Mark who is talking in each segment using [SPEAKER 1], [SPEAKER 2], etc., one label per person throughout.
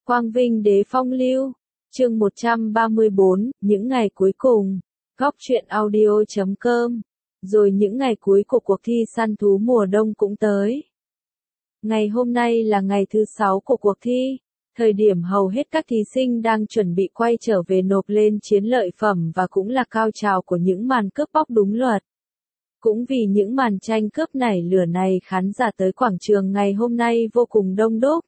[SPEAKER 1] Quang Vinh Đế Phong Lưu, chương 134, những ngày cuối cùng, góc truyện audio.com, rồi những ngày cuối của cuộc thi săn thú mùa đông cũng tới. Ngày hôm nay là ngày thứ 6 của cuộc thi, thời điểm hầu hết các thí sinh đang chuẩn bị quay trở về nộp lên chiến lợi phẩm và cũng là cao trào của những màn cướp bóc đúng luật. Cũng vì những màn tranh cướp nảy lửa này khán giả tới quảng trường ngày hôm nay vô cùng đông đúc.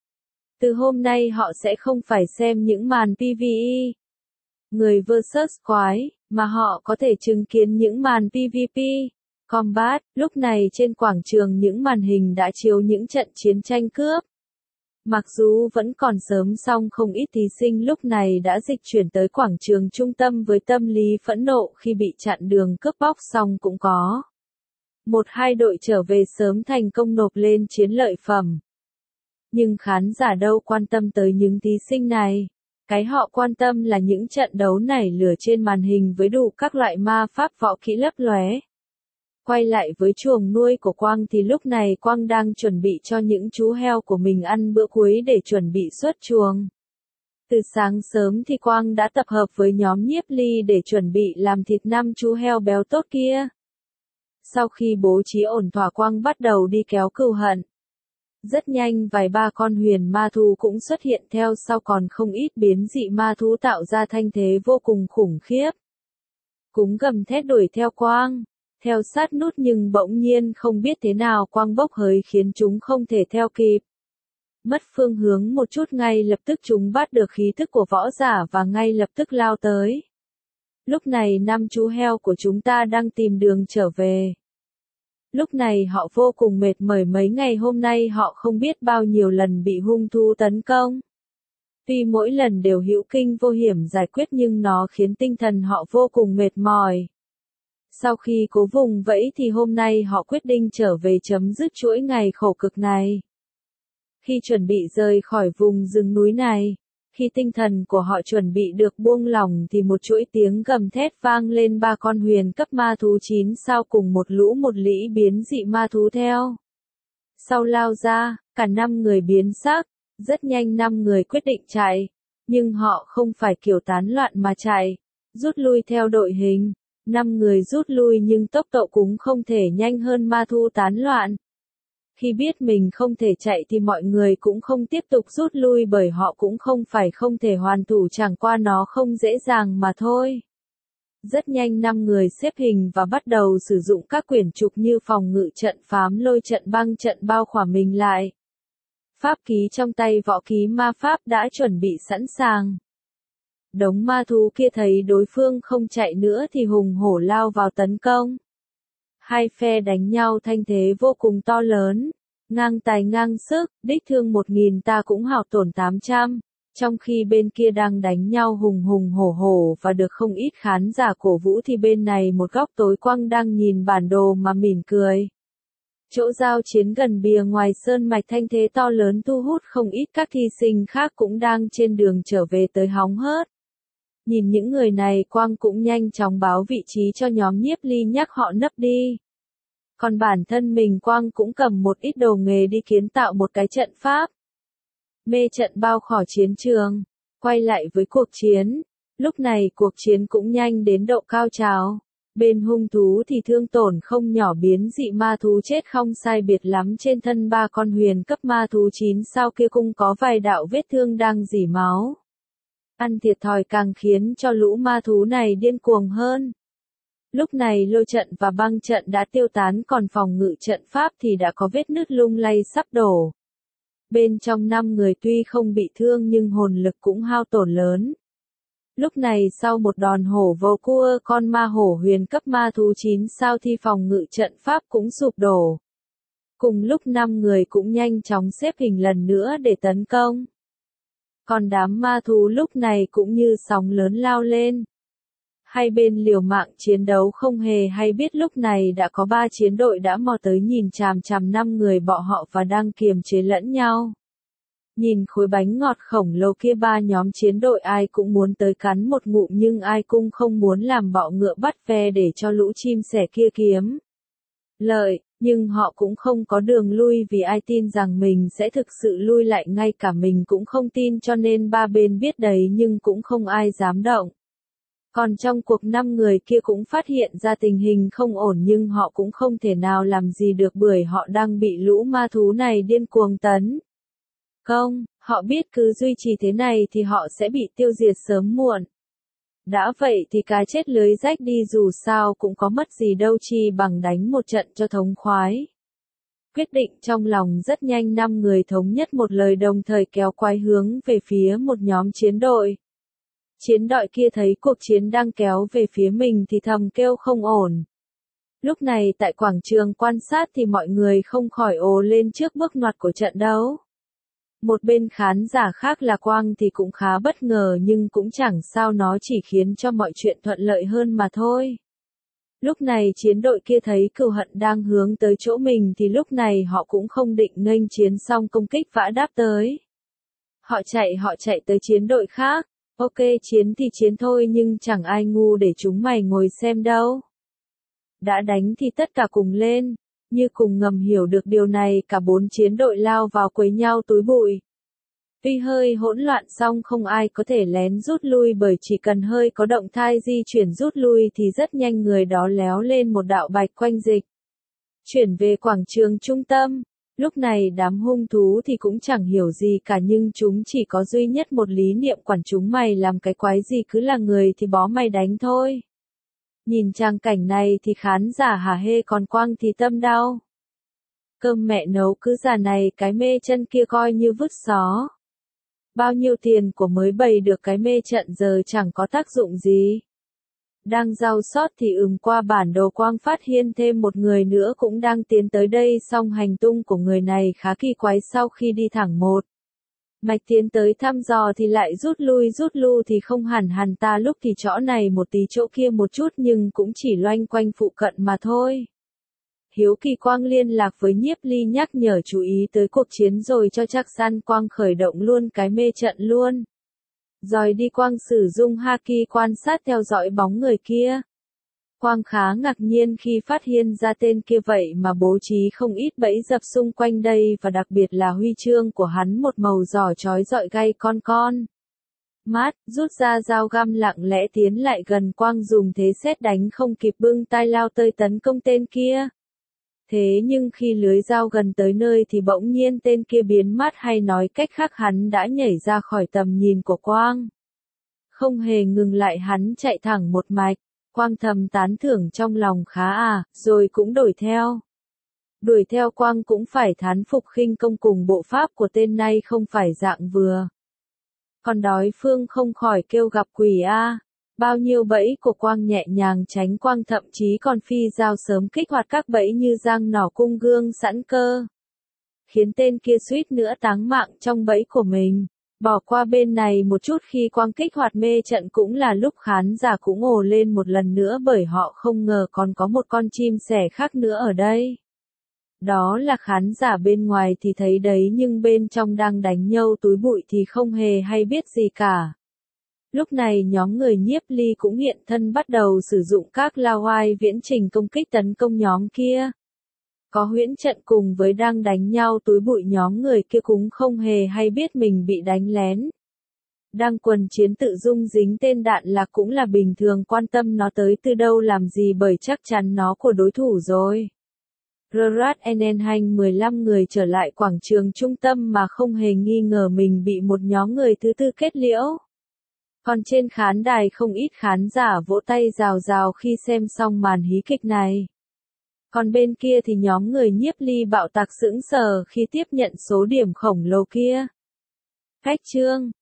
[SPEAKER 1] Từ hôm nay họ sẽ không phải xem những màn PvE, người versus quái, mà họ có thể chứng kiến những màn PvP, combat. Lúc này trên quảng trường những màn hình đã chiếu những trận chiến tranh cướp. Mặc dù vẫn còn sớm song không ít thí sinh lúc này đã dịch chuyển tới quảng trường trung tâm với tâm lý phẫn nộ khi bị chặn đường cướp bóc song cũng có. Một hai đội trở về sớm thành công nộp lên chiến lợi phẩm. Nhưng khán giả đâu quan tâm tới những thí sinh này. Cái họ quan tâm là những trận đấu nảy lửa trên màn hình với đủ các loại ma pháp võ kỹ lấp lóe. Quay lại với chuồng nuôi của Quang thì lúc này Quang đang chuẩn bị cho những chú heo của mình ăn bữa cuối để chuẩn bị xuất chuồng. Từ sáng sớm thì Quang đã tập hợp với nhóm Nhiếp Ly để chuẩn bị làm thịt 5 chú heo béo tốt kia. Sau khi bố trí ổn thỏa Quang bắt đầu đi kéo cừu hận. Rất nhanh vài ba con huyền ma thú cũng xuất hiện theo sau còn không ít biến dị ma thú tạo ra thanh thế vô cùng khủng khiếp. Cúng gầm thét đuổi theo Quang, theo sát nút nhưng bỗng nhiên không biết thế nào Quang bốc hơi khiến chúng không thể theo kịp. Mất phương hướng một chút ngay lập tức chúng bắt được khí thức của võ giả và ngay lập tức lao tới. Lúc này 5 chú heo của chúng ta đang tìm đường trở về. Lúc này họ vô cùng mệt mỏi, mấy ngày hôm nay họ không biết bao nhiêu lần bị hung thú tấn công. Tuy mỗi lần đều hữu kinh vô hiểm giải quyết nhưng nó khiến tinh thần họ vô cùng mệt mỏi. Sau khi cố vùng vẫy thì hôm nay họ quyết định trở về chấm dứt chuỗi ngày khổ cực này. Khi chuẩn bị rời khỏi vùng rừng núi này, khi tinh thần của họ chuẩn bị được buông lỏng thì một chuỗi tiếng gầm thét vang lên, 3 con huyền cấp ma thú 9 sao cùng một lũ một lĩ biến dị ma thú theo. Sau lao ra, cả 5 người biến sắc, rất nhanh 5 người quyết định chạy, nhưng họ không phải kiểu tán loạn mà chạy, rút lui theo đội hình. 5 người rút lui nhưng tốc độ cũng không thể nhanh hơn ma thú tán loạn. Khi biết mình không thể chạy thì mọi người cũng không tiếp tục rút lui bởi họ cũng không phải không thể hoàn thủ, chẳng qua nó không dễ dàng mà thôi. Rất nhanh 5 người xếp hình và bắt đầu sử dụng các quyển trục như phòng ngự trận, phám lôi trận, băng trận bao khỏa mình lại. Pháp ký trong tay, võ ký ma pháp đã chuẩn bị sẵn sàng. Đống ma thú kia thấy đối phương không chạy nữa thì hùng hổ lao vào tấn công. Hai phe đánh nhau thanh thế vô cùng to lớn, ngang tài ngang sức, đích thương 1000 ta cũng hao tổn 800, trong khi bên kia đang đánh nhau hùng hùng hổ hổ và được không ít khán giả cổ vũ thì bên này một góc tối Quang đang nhìn bản đồ mà mỉm cười. Chỗ giao chiến gần bìa ngoài sơn mạch thanh thế to lớn thu hút không ít các thí sinh khác cũng đang trên đường trở về tới hóng hớt. Nhìn những người này Quang cũng nhanh chóng báo vị trí cho nhóm Nhiếp Ly nhắc họ nấp đi. Còn bản thân mình Quang cũng cầm một ít đồ nghề đi kiến tạo một cái trận pháp. Mê trận bao khỏa chiến trường. Quay lại với cuộc chiến. Lúc này cuộc chiến cũng nhanh đến độ cao trào. Bên hung thú thì thương tổn không nhỏ, biến dị ma thú chết không sai biệt lắm, trên thân 3 con huyền cấp ma thú 9 sao kia cũng có vài đạo vết thương đang rỉ máu. Ăn thiệt thòi càng khiến cho lũ ma thú này điên cuồng hơn. Lúc này lôi trận và băng trận đã tiêu tán, còn phòng ngự trận pháp thì đã có vết nứt lung lay sắp đổ. Bên trong 5 người tuy không bị thương nhưng hồn lực cũng hao tổn lớn. Lúc này sau một đòn hổ vồ cua con ma hổ huyền cấp ma thú 9 sao thì phòng ngự trận pháp cũng sụp đổ. Cùng lúc 5 người cũng nhanh chóng xếp hình lần nữa để tấn công. Còn đám ma thú lúc này cũng như sóng lớn lao lên. Hai bên liều mạng chiến đấu không hề hay biết lúc này đã có 3 chiến đội đã mò tới nhìn chằm chằm 5 người bọn họ và đang kiềm chế lẫn nhau. Nhìn khối bánh ngọt khổng lồ kia, 3 nhóm chiến đội ai cũng muốn tới cắn một ngụm nhưng ai cũng không muốn làm bọ ngựa bắt ve để cho lũ chim sẻ kia kiếm lợi. Nhưng họ cũng không có đường lui vì ai tin rằng mình sẽ thực sự lui lại, ngay cả mình cũng không tin, cho nên ba bên biết đấy nhưng cũng không ai dám động. Còn trong cuộc 5 người kia cũng phát hiện ra tình hình không ổn nhưng họ cũng không thể nào làm gì được bởi họ đang bị lũ ma thú này điên cuồng tấn công. Họ biết cứ duy trì thế này thì họ sẽ bị tiêu diệt sớm muộn. Đã vậy thì cá chết lưới rách đi, dù sao cũng có mất gì đâu, chi bằng đánh một trận cho thống khoái. Quyết định trong lòng rất nhanh, 5 người thống nhất một lời đồng thời kéo quái hướng về phía một nhóm chiến đội. Chiến đội kia thấy cuộc chiến đang kéo về phía mình thì thầm kêu không ổn. Lúc này tại quảng trường quan sát thì mọi người không khỏi ồ lên trước bước ngoặt của trận đấu. Một bên khán giả khác là Quang thì cũng khá bất ngờ nhưng cũng chẳng sao, nó chỉ khiến cho mọi chuyện thuận lợi hơn mà thôi. Lúc này chiến đội kia thấy cừu hận đang hướng tới chỗ mình thì lúc này họ cũng không định nghênh chiến xong công kích vã đáp tới. Họ chạy tới chiến đội khác. Ok, chiến thì chiến thôi nhưng chẳng ai ngu để chúng mày ngồi xem đâu. Đã đánh thì tất cả cùng lên. Như cùng ngầm hiểu được điều này, cả 4 chiến đội lao vào quấy nhau túi bụi. Tuy hơi hỗn loạn song không ai có thể lén rút lui, bởi chỉ cần hơi có động thái di chuyển rút lui thì rất nhanh người đó léo lên một đạo bạch quanh dịch. Chuyển về quảng trường trung tâm. Lúc này đám hung thú thì cũng chẳng hiểu gì cả nhưng chúng chỉ có duy nhất một lý niệm: quản chúng mày làm cái quái gì, cứ là người thì bó mày đánh thôi. Nhìn trang cảnh này thì khán giả hả hê, còn Quang thì tâm đau. Cơm mẹ nấu, cứ già này cái mê chân kia coi như vứt xó. Bao nhiêu tiền của mới bày được cái mê trận giờ chẳng có tác dụng gì. Đang rau sót thì qua bản đồ Quang phát hiện thêm một người nữa cũng đang tiến tới đây, song hành tung của người này khá kỳ quái, sau khi đi thẳng một mạch tiến tới thăm dò thì lại rút lui thì không hẳn ta lúc thì chỗ này một tí chỗ kia một chút nhưng cũng chỉ loanh quanh phụ cận mà thôi. Hiếu kỳ Quang liên lạc với Nhiếp Ly nhắc nhở chú ý tới cuộc chiến rồi cho chắc săn Quang khởi động luôn cái mê trận luôn. Rồi đi Quang sử dụng Haki quan sát theo dõi bóng người kia. Quang khá ngạc nhiên khi phát hiện ra tên kia vậy mà bố trí không ít bẫy dập xung quanh đây, và đặc biệt là huy chương của hắn một màu giỏ chói rọi gay con. Mát, rút ra dao găm lặng lẽ tiến lại gần Quang, dùng thế sét đánh không kịp bưng tay lao tới tấn công tên kia. Thế nhưng khi lưới dao gần tới nơi thì bỗng nhiên tên kia biến mất, hay nói cách khác hắn đã nhảy ra khỏi tầm nhìn của Quang. Không hề ngừng lại, hắn chạy thẳng một mạch. Quang thầm tán thưởng trong lòng, khá rồi cũng đuổi theo. Đuổi theo Quang cũng phải thán phục khinh công cùng bộ pháp của tên này không phải dạng vừa. Còn đối phương không khỏi kêu gặp quỷ Bao nhiêu bẫy của Quang nhẹ nhàng tránh, Quang thậm chí còn phi dao sớm kích hoạt các bẫy như giang nỏ cung gương sẵn cơ. Khiến tên kia suýt nữa táng mạng trong bẫy của mình. Bỏ qua bên này một chút, khi Quang kích hoạt mê trận cũng là lúc khán giả cũng ồ lên một lần nữa, bởi họ không ngờ còn có một con chim sẻ khác nữa ở đây. Đó là khán giả bên ngoài thì thấy đấy nhưng bên trong đang đánh nhau túi bụi thì không hề hay biết gì cả. Lúc này nhóm người Nhiếp Ly cũng hiện thân, bắt đầu sử dụng các la oai viễn trình công kích tấn công nhóm kia. Có huyễn trận cùng với đang đánh nhau túi bụi, nhóm người kia cũng không hề hay biết mình bị đánh lén. Đang quần chiến tự dung dính tên đạn lạc cũng là bình thường, quan tâm nó tới từ đâu làm gì, bởi chắc chắn nó của đối thủ rồi. Gerard Enenhanh 15 người trở lại quảng trường trung tâm mà không hề nghi ngờ mình bị một nhóm người thứ tư kết liễu. Còn trên khán đài không ít khán giả vỗ tay rào rào khi xem xong màn hí kịch này. Còn bên kia thì nhóm người Nhiếp Ly bạo tạc sững sờ khi tiếp nhận số điểm khổng lồ kia. Cách chương